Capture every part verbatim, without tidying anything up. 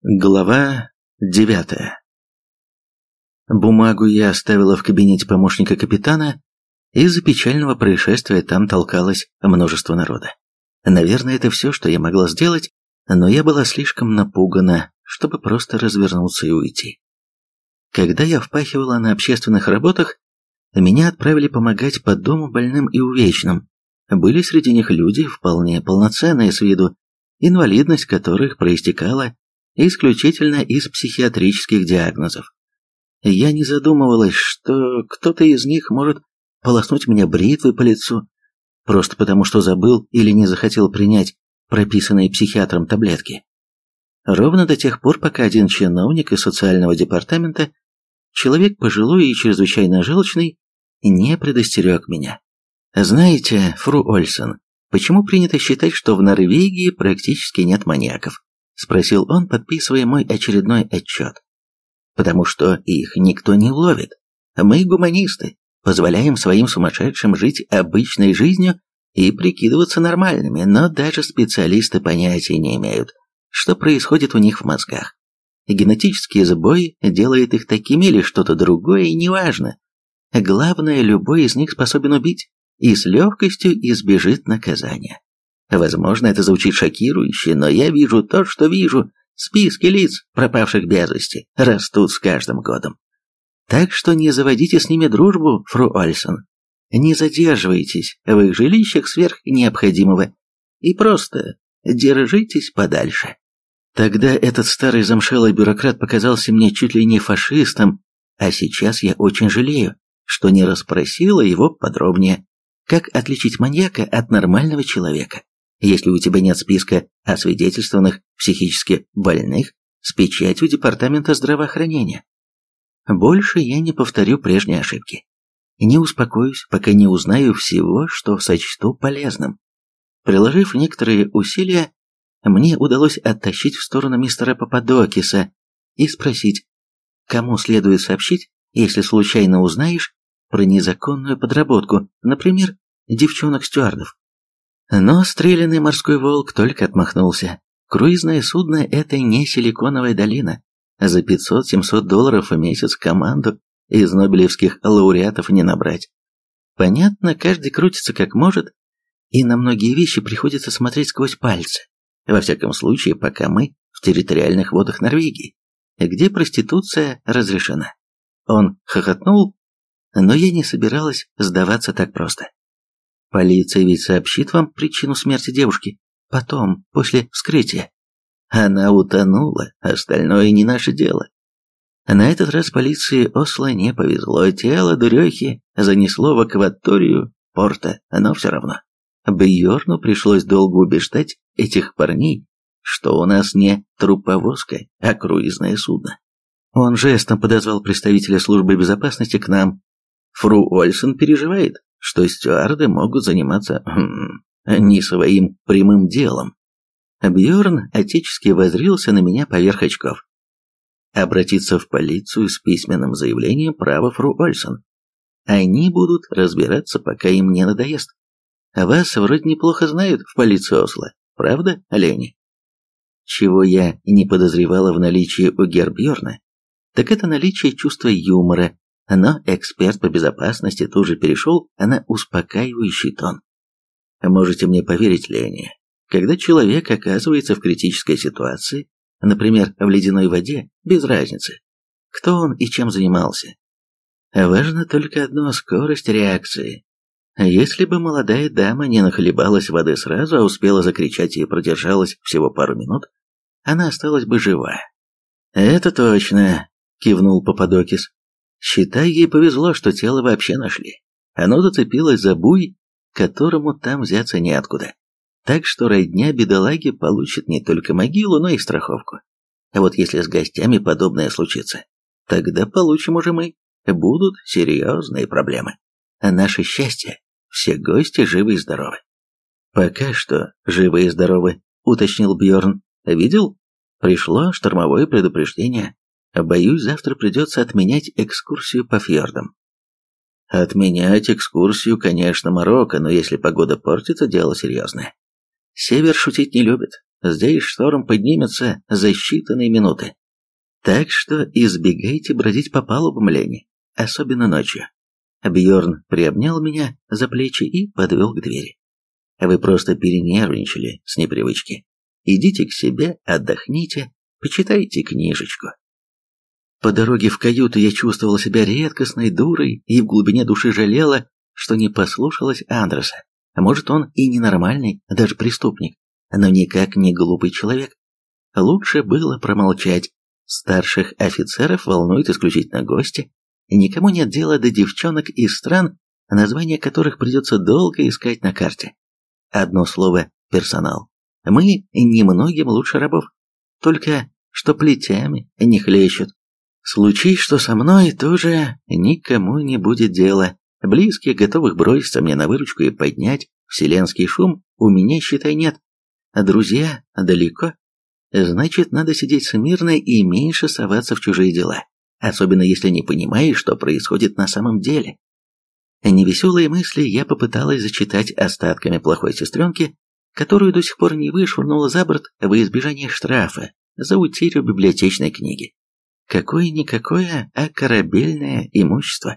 Глава девятая. Бумагу я оставила в кабинете помощника капитана. Из-за печального происшествия там толкалось множество народа. Наверное, это все, что я могла сделать, но я была слишком напугана, чтобы просто развернуться и уйти. Когда я впахивала на общественных работах, меня отправили помогать по дому больным и увечным. Были среди них люди, вполне полноценные с виду, инвалидность которых проистекала исключительно из психиатрических диагнозов. Я не задумывалась, что кто-то из них может полоснуть меня бритвой по лицу, просто потому что забыл или не захотел принять прописанные психиатром таблетки. Ровно до тех пор, пока один чиновник из социального департамента, человек пожилой и чрезвычайно желчный, не предостерег меня. Знаете, фру Ольсен, почему принято считать, что в Норвегии практически нет маньяков? Спросил он, подписывая мой очередной отчет. Потому что их никто не ловит. Мы, гуманисты, позволяем своим сумасшедшим жить обычной жизнью и прикидываться нормальными, но даже специалисты понятия не имеют, что происходит у них в мозгах. Генетический сбой делает их такими или что-то другое, и неважно. Главное, любой из них способен убить и с легкостью избежит наказания. Возможно, это звучит шокирующе, но я вижу то, что вижу. Списки лиц, пропавших без вести, растут с каждым годом. Так что не заводите с ними дружбу, фру Ольсен. Не задерживайтесь в их жилищах сверх необходимого и просто держитесь подальше. Тогда этот старый замшелый бюрократ показался мне чуть ли не фашистом, а сейчас я очень жалею, что не расспросила его подробнее, как отличить маньяка от нормального человека. Если у тебя нет списка освидетельствованных психически больных с печатью Департамента здравоохранения. Больше я не повторю прежние ошибки. Не успокоюсь, пока не узнаю всего, что сочту полезным. Приложив некоторые усилия, мне удалось оттащить в сторону мистера Пападокиса и спросить, кому следует сообщить, если случайно узнаешь про незаконную подработку, например, девчонок-стюардов. Но стрелянный морской волк только отмахнулся. Круизное судно – это не Силиконовая долина. За пятьсот-семьсот долларов в месяц команду из нобелевских лауреатов не набрать. Понятно, каждый крутится как может, и на многие вещи приходится смотреть сквозь пальцы. Во всяком случае, пока мы в территориальных водах Норвегии, где проституция разрешена. Он хохотнул, но я не собиралась сдаваться так просто. Полиция ведь сообщит вам причину смерти девушки. Потом, после вскрытия. Она утонула, остальное не наше дело. На этот раз полиции Осло не повезло. Тело дурехи занесло в акваторию порта, но все равно. Бьорну пришлось долго убеждать этих парней, что у нас не труповозка, а круизное судно. Он жестом подозвал представителя службы безопасности к нам. Фру Ольсен переживает, что стюарды могут заниматься хм, не своим прямым делом. Бьорн отечески воззрился на меня поверх очков. Обратиться в полицию с письменным заявлением права фру Ольсен. Они будут разбираться, пока им не надоест. Вас вроде неплохо знают в полиции Осло, правда, Лени? Чего я не подозревала в наличии у Гербьорна, так это наличие чувства юмора. Но эксперт по безопасности тут же перешел на успокаивающий тон. Можете мне поверить, Лени, когда человек оказывается в критической ситуации, например, в ледяной воде, без разницы, кто он и чем занимался. Важно только одно – скорость реакции. Если бы молодая дама не нахлебалась воды сразу, а успела закричать и продержалась всего пару минут, она осталась бы жива. «Это точно», – кивнул Пападокис. Считай, ей повезло, что тело вообще нашли. Оно зацепилось за буй, которому там взяться неоткуда. Так что родня бедолаги получит не только могилу, но и страховку. А вот если с гостями подобное случится, тогда получим уже мы. Будут серьезные проблемы. А наше счастье – все гости живы и здоровы. Пока что живы и здоровы, уточнил Бьорн. Видел? Пришло штормовое предупреждение. Боюсь, завтра придется отменять экскурсию по фьордам. Отменять экскурсию, конечно, Марокко, но если погода портится, дело серьезное. Север шутить не любит. здесь шторм поднимется за считанные минуты. Так что избегайте бродить по палубам, Лени, особенно ночью». Бьорн приобнял меня за плечи и подвел к двери. «Вы просто перенервничали с непривычки. Идите к себе, отдохните, почитайте книжечку». По дороге в каюту я чувствовала себя редкостной дурой и в глубине души жалела, что не послушалась Андреса. Может, он и ненормальный, даже преступник, но никак не глупый человек. Лучше было промолчать. Старших офицеров волнуют исключительно гости. Никому нет дела до девчонок из стран, названия которых придется долго искать на карте. Одно слово – персонал. Мы немногим лучше рабов. Только что плетями не хлещут. Случись, что со мной, тоже никому не будет дела. Близких, готовых броситься мне на выручку и поднять вселенский шум, у меня, считай, нет. А друзья далеко. Значит, надо сидеть смирно и меньше соваться в чужие дела. Особенно если не понимаешь, что происходит на самом деле. Невеселые мысли я попыталась зачитать остатками плохой сестренки, которую до сих пор не вышвырнула за борт во избежание штрафа за утерю библиотечной книги. Какое-никакое, а корабельное имущество.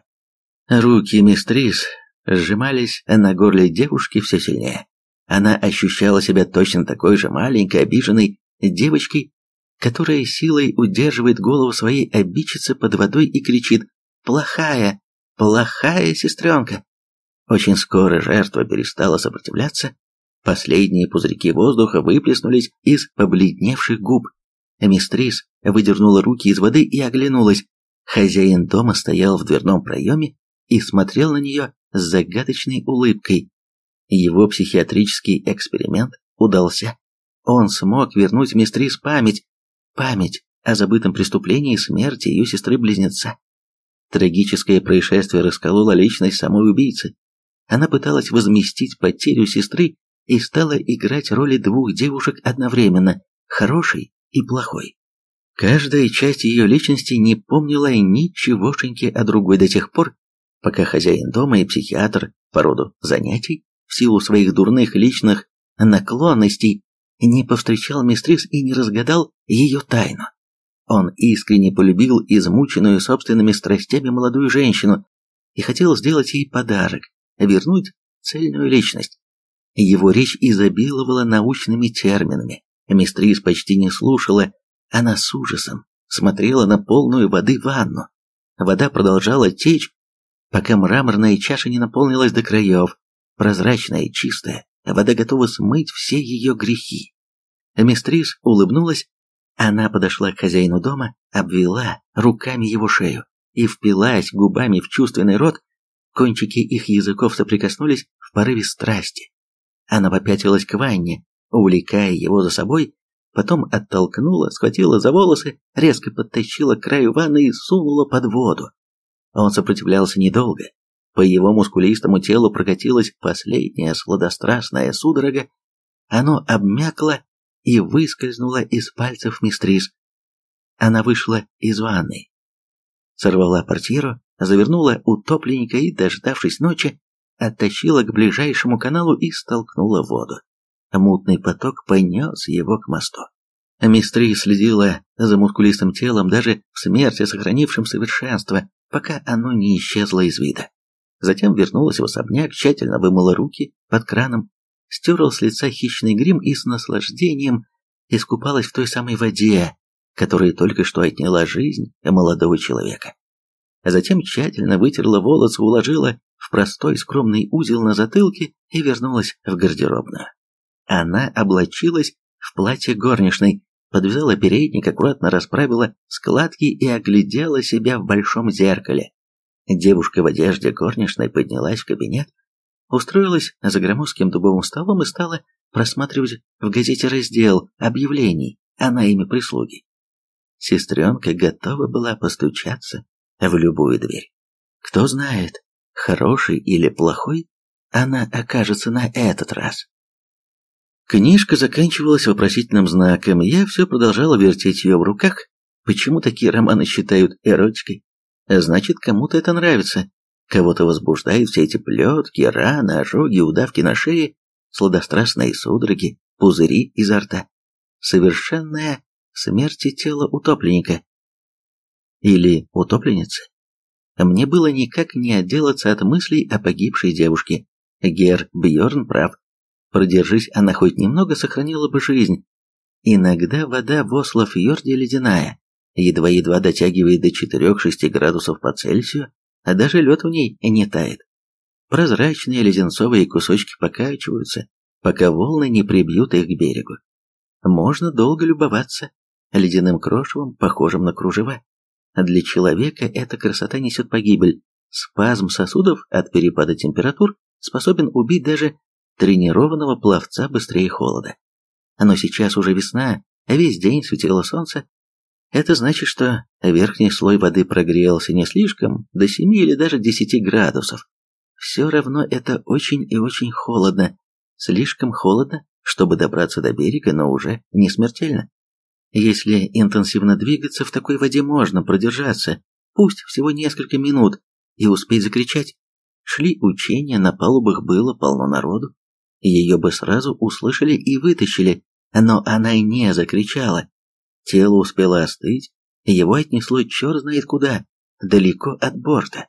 Руки мистрис сжимались на горле девушки все сильнее. Она ощущала себя точно такой же маленькой, обиженной девочкой, которая силой удерживает голову своей обидчицы под водой и кричит «Плохая, плохая сестренка!». Очень скоро жертва перестала сопротивляться, последние пузырьки воздуха выплеснулись из побледневших губ. Мистрис выдернула руки из воды и оглянулась. Хозяин дома стоял в дверном проеме и смотрел на нее с загадочной улыбкой. Его психиатрический эксперимент удался. Он смог вернуть мистрис память, память о забытом преступлении смерти ее сестры-близнеца. Трагическое происшествие раскололо личность самой убийцы. Она пыталась возместить потерю сестры и стала играть роли двух девушек одновременно, хорошей и плохой. Каждая часть ее личности не помнила ничегошеньки о другой до тех пор, пока хозяин дома и психиатр по роду занятий, в силу своих дурных личных наклонностей, не повстречал мистрис и не разгадал ее тайну. Он искренне полюбил измученную собственными страстями молодую женщину и хотел сделать ей подарок, вернуть цельную личность. Его речь изобиловала научными терминами. Мистрис почти не слушала, она с ужасом смотрела на полную воды ванну. Вода продолжала течь, пока мраморная чаша не наполнилась до краев, прозрачная и чистая, вода готова смыть все ее грехи. Мистрис улыбнулась, она подошла к хозяину дома, обвела руками его шею и впилась губами в чувственный рот, кончики их языков соприкоснулись в порыве страсти. Она попятилась к ванне, увлекая его за собой, потом оттолкнула, схватила за волосы, резко подтащила к краю ванны и сунула под воду. Он сопротивлялся недолго. По его мускулистому телу прокатилась последняя сладострастная судорога, оно обмякло и выскользнуло из пальцев мистрис. Она вышла из ванной, сорвала портьеру, завернула утопленника и, дождавшись ночи, оттащила к ближайшему каналу и столкнула в воду. Мутный поток понес его к мосту. Мистрис следила за мускулистым телом даже в смерти сохранившим совершенство, пока оно не исчезло из вида. Затем вернулась в особняк, тщательно вымыла руки под краном, стерла с лица хищный грим и с наслаждением искупалась в той самой воде, которая только что отняла жизнь молодого человека. Затем тщательно вытерла волосы, уложила в простой скромный узел на затылке и вернулась в гардеробную. Она облачилась в платье горничной, подвязала передник, аккуратно расправила складки и оглядела себя в большом зеркале. Девушка в одежде горничной поднялась в кабинет, устроилась за громоздким дубовым столом и стала просматривать в газете раздел объявлений о найме прислуги. Сестренка готова была постучаться в любую дверь. Кто знает, хороший или плохой она окажется на этот раз. Книжка заканчивалась вопросительным знаком, я все продолжала вертеть ее в руках. Почему такие романы считают эротикой? Значит, кому-то это нравится. Кого-то возбуждают все эти плетки, раны, ожоги, удавки на шее, сладострастные судороги, пузыри изо рта. совершенная смерть тела утопленника. Или утопленницы. Мне было никак не отделаться от мыслей о погибшей девушке. Гер Бьорн прав. Продержись она хоть немного, сохранила бы жизнь. Иногда вода в Осло-фьорде ледяная, едва-едва дотягивает до четырёх-шести градусов по Цельсию, а даже лед в ней не тает. Прозрачные леденцовые кусочки покачиваются, пока волны не прибьют их к берегу. Можно долго любоваться ледяным крошевом, похожим на кружева. Для человека эта красота несет погибель. Спазм сосудов от перепада температур способен убить даже тренированного пловца быстрее холода. Но сейчас уже весна, а весь день светило солнце. Это значит, что верхний слой воды прогрелся не слишком, до семи или даже десяти градусов. Все равно это очень и очень холодно. Слишком холодно, чтобы добраться до берега, но уже не смертельно. Если интенсивно двигаться, в такой воде можно продержаться, пусть всего несколько минут, и успеть закричать. Шли учения, на палубах было полно народу. Ее бы сразу услышали и вытащили, но она и не закричала. Тело успело остыть, его отнесло черт знает куда, далеко от борта.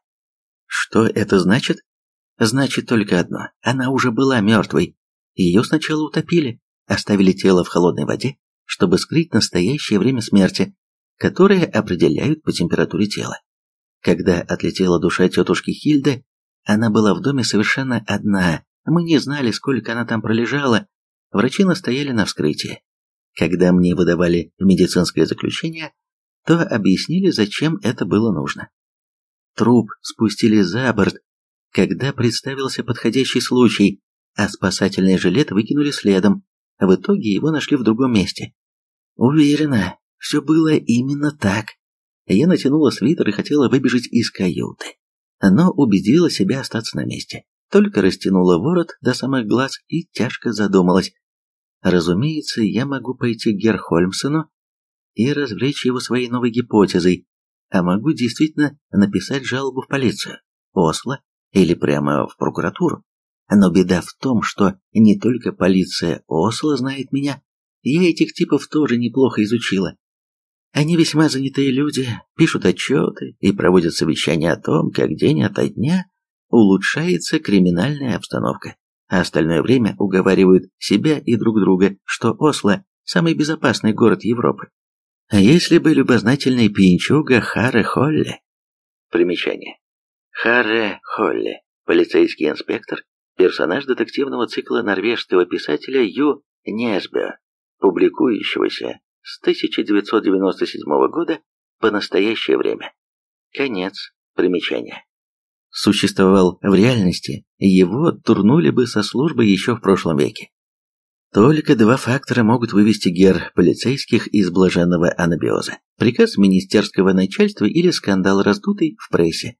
Что это значит? Значит только одно: она уже была мертвой. Ее сначала утопили, оставили тело в холодной воде, чтобы скрыть настоящее время смерти, которое определяют по температуре тела. Когда отлетела душа тетушки Хильды, она была в доме совершенно одна. Мы не знали, сколько она там пролежала. Врачи настояли на вскрытии. Когда мне выдавали медицинское заключение, то объяснили, зачем это было нужно. Труп спустили за борт, когда представился подходящий случай, а спасательный жилет выкинули следом. В итоге его нашли в другом месте. Уверена, все было именно так. Я натянула свитер и хотела выбежать из каюты, но убедила себя остаться на месте. Только растянула ворот до самых глаз и тяжко задумалась. Разумеется, я могу пойти к Герхольмсену и развлечь его своей новой гипотезой, а могу действительно написать жалобу в полицию, Осло или прямо в прокуратуру. Но беда в том, что не только полиция Осло знает меня, я этих типов тоже неплохо изучила. Они весьма занятые люди, пишут отчеты и проводят совещания о том, как день ото дня улучшается криминальная обстановка, а остальное время уговаривают себя и друг друга, что Осло – самый безопасный город Европы. А если бы любознательный пьянчуга Харре Холле... Примечание. Харре Холле, полицейский инспектор, персонаж детективного цикла норвежского писателя Ю Несбø, публикующегося с тысяча девятьсот девяносто седьмого года по настоящее время. Конец примечания. Существовал в реальности, его турнули бы со службы еще в прошлом веке. Только два фактора могут вывести гер полицейских из блаженного анабиоза: приказ министерского начальства или скандал, раздутый в прессе.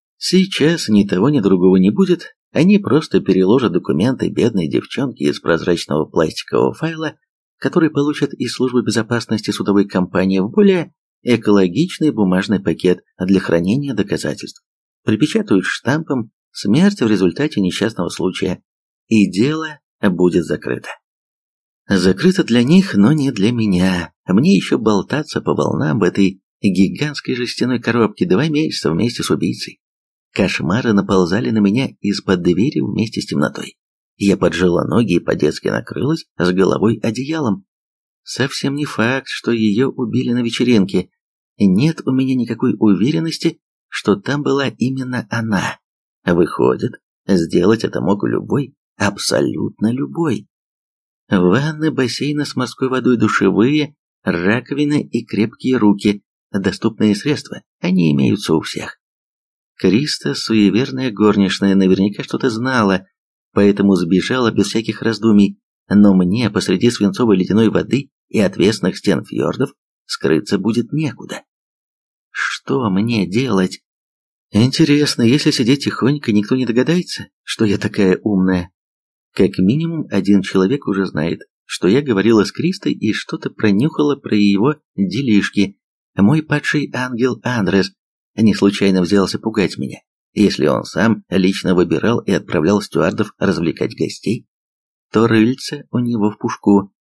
Сейчас ни того, ни другого не будет, они просто переложат документы бедной девчонки из прозрачного пластикового файла, который получат из службы безопасности судовой компании, в более экологичный бумажный пакет для хранения доказательств. Припечатают штампом «Смерть в результате несчастного случая», и дело будет закрыто. Закрыто для них, но не для меня. Мне еще болтаться по волнам в этой гигантской жестяной коробке два месяца вместе с убийцей. Кошмары наползали на меня из-под двери вместе с темнотой. Я поджала ноги и по-детски накрылась с головой одеялом. Совсем не факт, что ее убили на вечеринке. Нет у меня никакой уверенности, что там была именно она. Выходит, сделать это мог любой, абсолютно любой. Ванны, бассейны с морской водой, душевые, раковины и крепкие руки – доступные средства, они имеются у всех. Криста, суеверная горничная, наверняка что-то знала, поэтому сбежала без всяких раздумий, но мне посреди свинцовой ледяной воды и отвесных стен фьордов скрыться будет некуда. Что мне делать? Интересно, если сидеть тихонько, никто не догадается, что я такая умная? Как минимум один человек уже знает, что я говорила с Кристой и что-то пронюхала про его делишки. Мой падший ангел Андрес не случайно взялся пугать меня. Если он сам лично выбирал и отправлял стюардов развлекать гостей, то рыльце у него в пушку.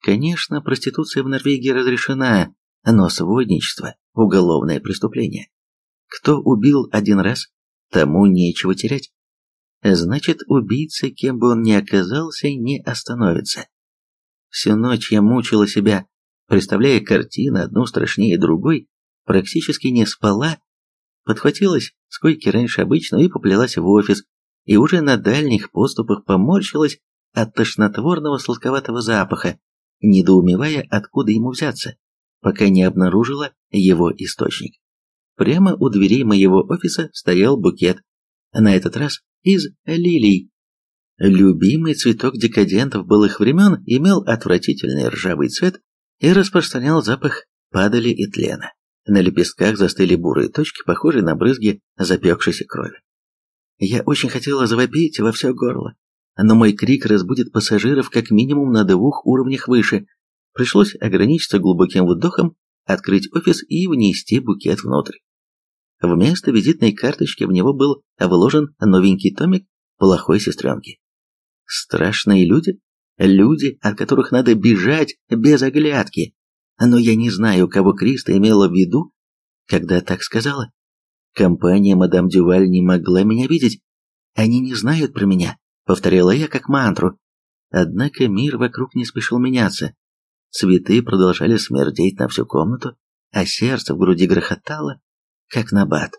Конечно, проституция в Норвегии разрешена, но сводничество – уголовное преступление. Кто убил один раз, тому нечего терять. Значит, убийца, кем бы он ни оказался, не остановится. Всю ночь я мучила себя, представляя картины, одну страшнее другой, практически не спала, подхватилась с койки раньше обычного и поплелась в офис, и уже на дальних поступах поморщилась от тошнотворного сладковатого запаха, недоумевая, откуда ему взяться, пока не обнаружила его источник. Прямо у дверей моего офиса стоял букет, на этот раз из лилий. Любимый цветок декадентов былых времен имел отвратительный ржавый цвет и распространял запах падали и тлена. На лепестках застыли бурые точки, похожие на брызги запекшейся крови. Я очень хотела завопить во все горло, но мой крик разбудит пассажиров как минимум на двух уровнях выше. Пришлось ограничиться глубоким вдохом, открыть офис и внести букет внутрь. Вместо визитной карточки в него был вложен новенький томик плохой сестренки. Страшные люди, люди, от которых надо бежать без оглядки. Но я не знаю, кого Криста имела в виду, когда так сказала. Компания мадам Дюваль не могла меня видеть. Они не знают про меня, повторяла я как мантру. Однако мир вокруг не спешил меняться. Цветы продолжали смердеть на всю комнату, а сердце в груди грохотало, как набат.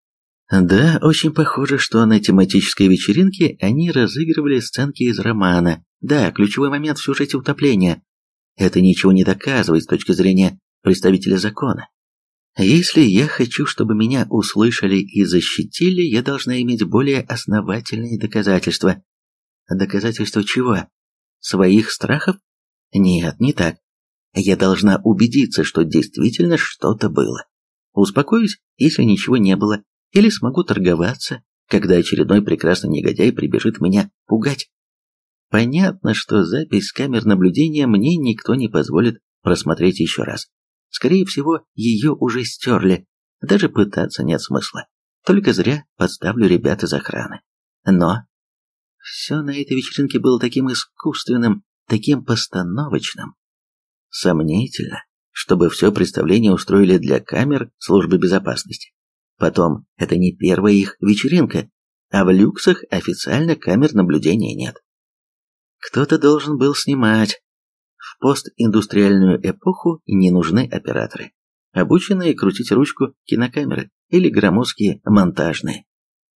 Да, очень похоже, что на тематической вечеринке они разыгрывали сценки из романа. Да, ключевой момент в сюжете утопления. Это ничего не доказывает с точки зрения представителя закона. Если я хочу, чтобы меня услышали и защитили, я должна иметь более основательные доказательства. Доказательства чего? Своих страхов? Нет, не так. Я должна убедиться, что действительно что-то было. Успокоюсь, если ничего не было, или смогу торговаться, когда очередной прекрасный негодяй прибежит меня пугать. Понятно, что запись с камер наблюдения мне никто не позволит просмотреть еще раз. Скорее всего, ее уже стерли. Даже пытаться нет смысла. Только зря подставлю ребят из охраны. Но все на этой вечеринке было таким искусственным, таким постановочным. Сомнительно, чтобы все представление устроили для камер службы безопасности. Потом, это не первая их вечеринка, а в люксах официально камер наблюдения нет. Кто-то должен был снимать. В постиндустриальную эпоху не нужны операторы, обученные крутить ручку кинокамеры или громоздкие монтажные.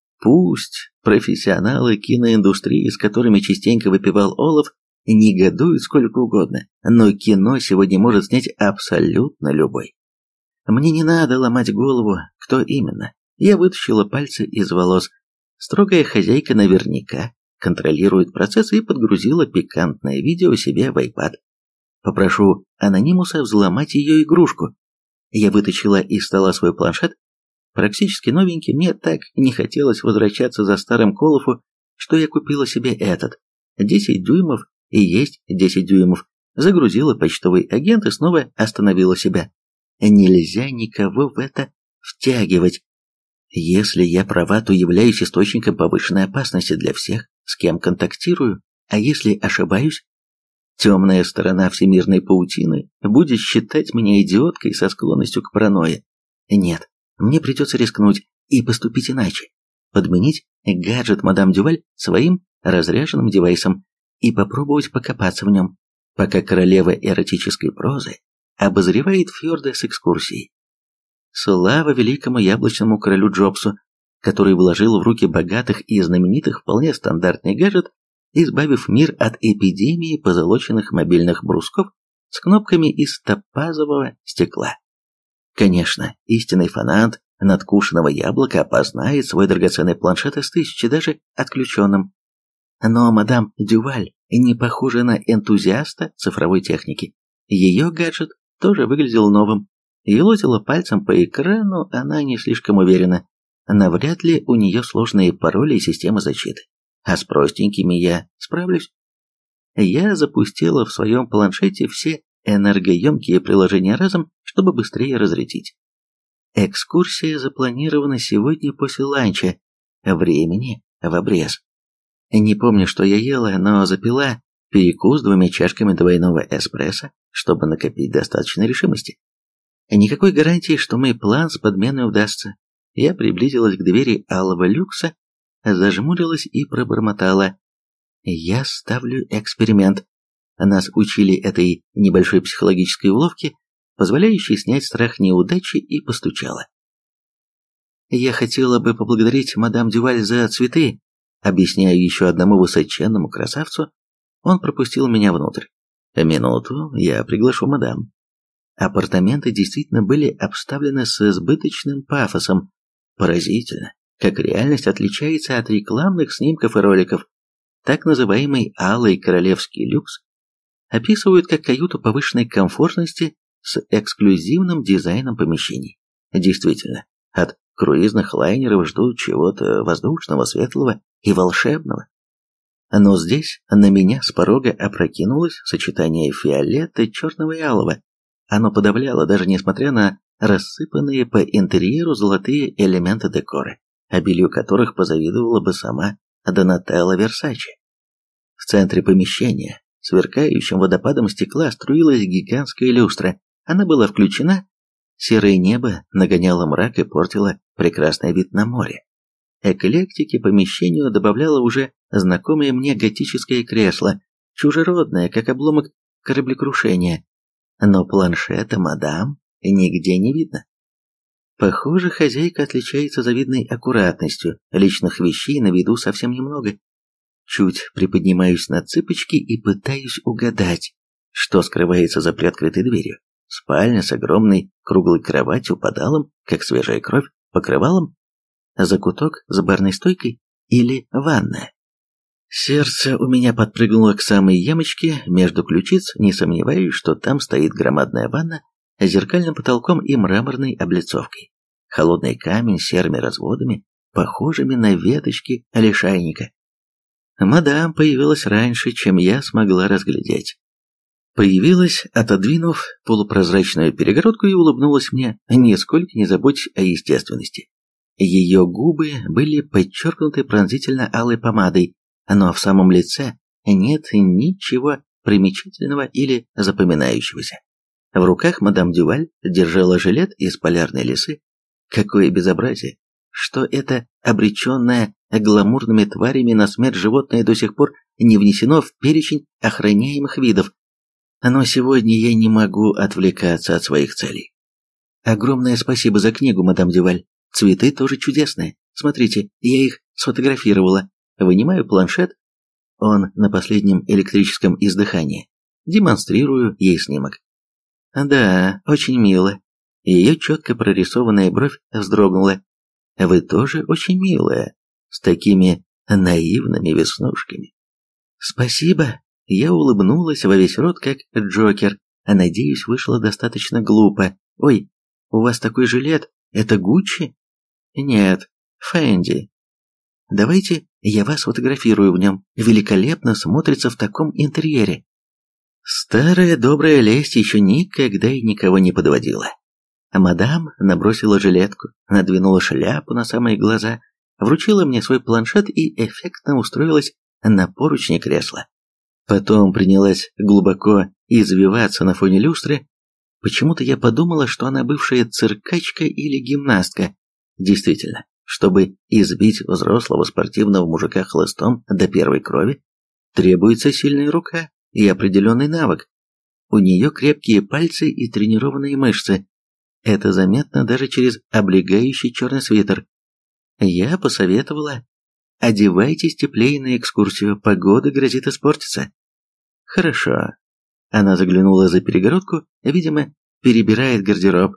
Пусть профессионалы киноиндустрии, с которыми частенько выпивал олов, негодуют сколько угодно, но кино сегодня может снять абсолютно любой. Мне не надо ломать голову, кто именно. Я вытащила пальцы из волос. Строгая хозяйка наверняка контролирует процесс и подгрузила пикантное видео себе в iPad. Попрошу анонимуса взломать ее игрушку. Я вытащила из стола свой планшет. Практически новенький, мне так не хотелось возвращаться за старым Колофу, что я купила себе этот. десять дюймов и есть десять дюймов. Загрузила почтовый агент и снова остановила себя. Нельзя никого в это втягивать. Если я права, то являюсь источником повышенной опасности для всех, с кем контактирую, а если ошибаюсь, темная сторона всемирной паутины будет считать меня идиоткой со склонностью к паранойе. Нет, мне придется рискнуть и поступить иначе. Подменить гаджет мадам Дюваль своим разряженным девайсом и попробовать покопаться в нем, пока королева эротической прозы обозревает фьорды с экскурсией. Слава великому яблочному королю Джобсу, который вложил в руки богатых и знаменитых вполне стандартный гаджет, избавив мир от эпидемии позолоченных мобильных брусков с кнопками из топазового стекла. Конечно, истинный фанат надкушенного яблока опознает свой драгоценный планшет из тысячи даже отключенным. Но мадам Дюваль не похожа на энтузиаста цифровой техники. Ее гаджет тоже выглядел новым. Елозила пальцем по экрану, она не слишком уверена. Навряд ли у нее сложные пароли и система защиты. А с простенькими я справлюсь. Я запустила в своем планшете все энергоемкие приложения разом, чтобы быстрее разрядить. Экскурсия запланирована сегодня после ланча. Времени в обрез. Не помню, что я ела, но запила перекус двумя чашками двойного эспрессо, чтобы накопить достаточно решимости. Никакой гарантии, что мой план с подменой удастся. Я приблизилась к двери алого люкса, зажмурилась и пробормотала: «Я ставлю эксперимент». Нас учили этой небольшой психологической уловке, позволяющей снять страх неудачи, и постучала. «Я хотела бы поблагодарить мадам Дюваль за цветы», объясняю еще одному высоченному красавцу. Он пропустил меня внутрь. «Минуту, я приглашу мадам». Апартаменты действительно были обставлены с избыточным пафосом. Поразительно, как реальность отличается от рекламных снимков и роликов. Так называемый «алый королевский люкс» описывают как каюту повышенной комфортности с эксклюзивным дизайном помещений. Действительно, от круизных лайнеров ждут чего-то воздушного, светлого и волшебного. Но здесь на меня с порога опрокинулось сочетание фиолета, черного и алого. Оно подавляло, даже несмотря на рассыпанные по интерьеру золотые элементы декора, обилию которых позавидовала бы сама Донателла Версаче. В центре помещения, сверкающим водопадом стекла, струилась гигантская люстра. Она была включена, серое небо нагоняло мрак и портило прекрасный вид на море. Эклектики помещению добавляло уже знакомое мне готическое кресло, чужеродное, как обломок кораблекрушения. Но планшета мадам нигде не видно. Похоже, хозяйка отличается завидной аккуратностью, личных вещей на виду совсем немного. Чуть приподнимаюсь на цыпочки и пытаюсь угадать, что скрывается за приоткрытой дверью. Спальня с огромной круглой кроватью, подалом, как свежая кровь, покрывалом, закуток с барной стойкой или ванная. Сердце у меня подпрыгнуло к самой ямочке между ключиц, не сомневаюсь, что там стоит громадная ванна с зеркальным потолком и мраморной облицовкой. Холодный камень с серыми разводами, похожими на веточки лишайника. Мадам появилась раньше, чем я смогла разглядеть. Появилась, отодвинув полупрозрачную перегородку, и улыбнулась мне, нисколько не заботясь о естественности. Ее губы были подчеркнуты пронзительно алой помадой, но в самом лице нет ничего примечательного или запоминающегося. В руках мадам Дюваль держала жилет из полярной лисы. Какое безобразие! Что это обреченное гламурными тварями на смерть животное до сих пор не внесено в перечень охраняемых видов. Но сегодня я не могу отвлекаться от своих целей. Огромное спасибо за книгу, мадам Дюваль. Цветы тоже чудесные. Смотрите, я их сфотографировала. Вынимаю планшет. Он на последнем электрическом издыхании. Демонстрирую ей снимок. Да, очень мило. Ее четко прорисованная бровь вздрогнула. Вы тоже очень милая, с такими наивными веснушками. Спасибо. Я улыбнулась во весь рот, как Джокер. Надеюсь, вышло достаточно глупо. Ой, у вас такой жилет. Это Гуччи? Нет, Фэнди. Давайте я вас фотографирую в нем. Великолепно смотрится в таком интерьере. Старая добрая лесть еще никогда и никого не подводила. А мадам набросила жилетку, надвинула шляпу на самые глаза, вручила мне свой планшет и эффектно устроилась на поручне кресла. Потом принялась глубоко извиваться на фоне люстры. Почему-то я подумала, что она бывшая циркачка или гимнастка. Действительно, чтобы избить взрослого спортивного мужика хлыстом до первой крови, требуется сильная рука и определенный навык. У нее крепкие пальцы и тренированные мышцы. Это заметно даже через облегающий черный свитер. Я посоветовала: одевайтесь теплее на экскурсию, погода грозит испортиться. Хорошо. Она заглянула за перегородку, видимо, перебирает гардероб.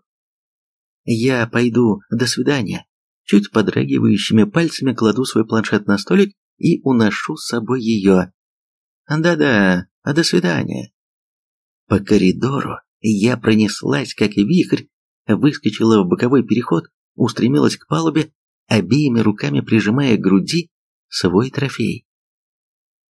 Я пойду, до свидания. Чуть подрагивающими пальцами кладу свой планшет на столик и уношу с собой ее. Да-да, до свидания. По коридору я пронеслась, как вихрь, выскочила в боковой переход, устремилась к палубе, обеими руками прижимая к груди свой трофей.